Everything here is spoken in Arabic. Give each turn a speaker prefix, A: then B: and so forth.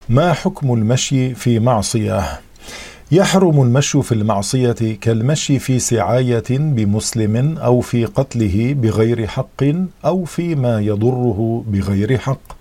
A: ما حكم المشي في معصية؟ يحرم المشي في المعصية كالمشي في سعاية بمسلم أو في قتله بغير حق أو فيما يضره بغير حق.